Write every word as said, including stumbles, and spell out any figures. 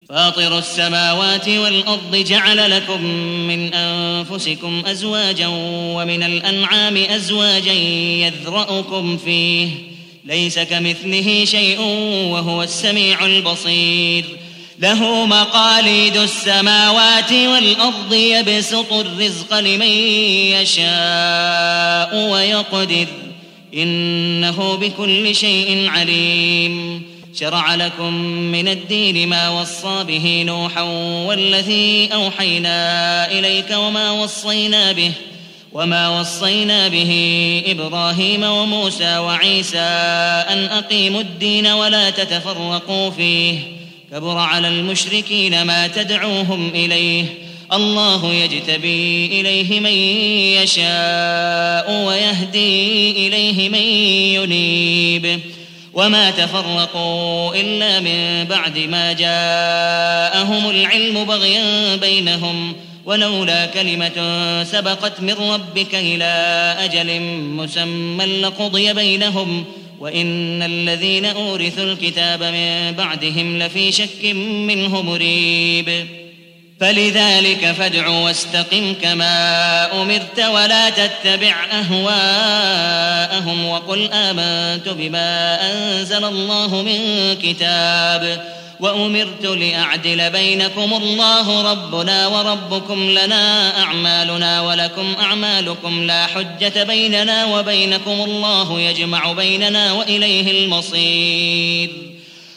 فاطر السماوات والأرض جعل لكم من أنفسكم أزواجا ومن الأنعام أزواجا يذرأكم فيه ليس كمثله شيء وهو السميع البصير له مقاليد السماوات والأرض يبسط الرزق لمن يشاء ويقدر إنه بكل شيء عليم شرع لكم من الدين ما وصى به نوحا والذي أوحينا إليك وما وصينا به وما وصينا به إبراهيم وموسى وعيسى أن أقيموا الدين ولا تتفرقوا فيه كبر على المشركين ما تدعوهم إليه الله يجتبي إليه من يشاء ويهدي إليه من ينيب وما تفرقوا إلا من بعد ما جاءهم العلم بغيا بينهم ولولا كلمة سبقت من ربك إلى أجل مسمى لقضي بينهم وإن الذين أورثوا الكتاب من بعدهم لفي شك منه مريب فلذلك فادع واستقم كما أمرت ولا تتبع أهواءهم وقل آمنت بما أنزل الله من كتاب وأمرت لأعدل بينكم الله ربنا وربكم لنا أعمالنا ولكم أعمالكم لا حجة بيننا وبينكم الله يجمع بيننا وإليه المصير